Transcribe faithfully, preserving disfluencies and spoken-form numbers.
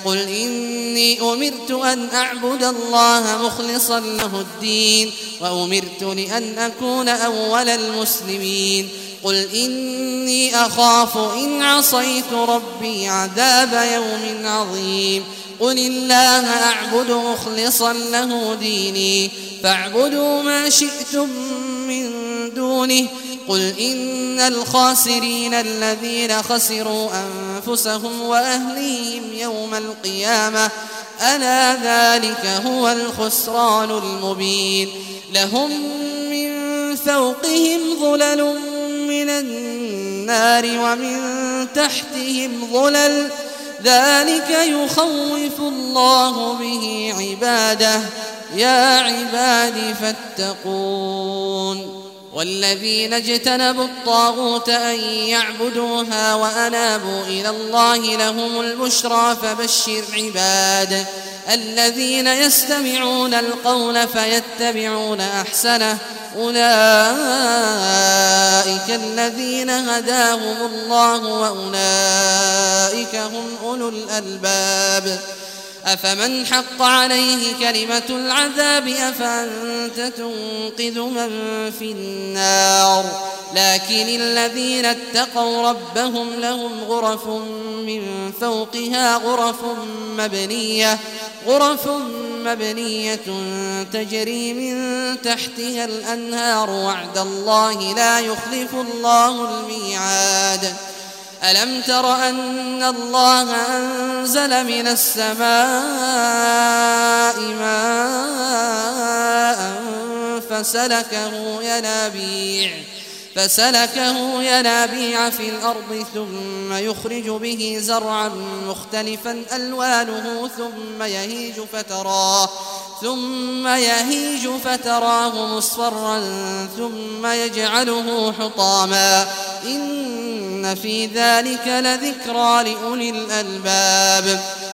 قل إني أمرت أن أعبد الله مخلصا له الدين وأمرت لأن أكون أول المسلمين قل إني أخاف إن عصيت ربي عذاب يوم عظيم قل الله أعبد مخلصا له ديني فاعبدوا ما شئتم من دونه قل إن الخاسرين الذين خسروا أنفسهم وأهليهم يوم القيامة ألا ذلك هو الخسران المبين لهم من فوقهم ظلل من النار ومن تحتهم ظلل ذلك يخوف الله به عباده يا عباد فاتقون والذين اجتنبوا الطاغوت أن يعبدوها وأنابوا إلى الله لهم البشرى فبشر عباد الذين يستمعون القول فيتبعون أحسنه أولئك الذين هداهم الله وأولئك هم أولو الألباب أفمن حق عليه كلمة العذاب أفأنت تنقذ من في النار لكن الذين اتقوا ربهم لهم غرف من فوقها غرف مبنية غرف مبنية تجري من تحتها الأنهار وعد الله لا يخلف الله الميعاد ألم تر أن الله أنزل من السماء ماء فسلكه ينابيع فسلكه ينابيع في الأرض ثم يخرج به زرعا مختلفا ألوانه ثم يهيج فتراه ثم يهيج فتراه مصفرا ثم يجعله حطاما إن في ذلك لذكرى لأولي الألباب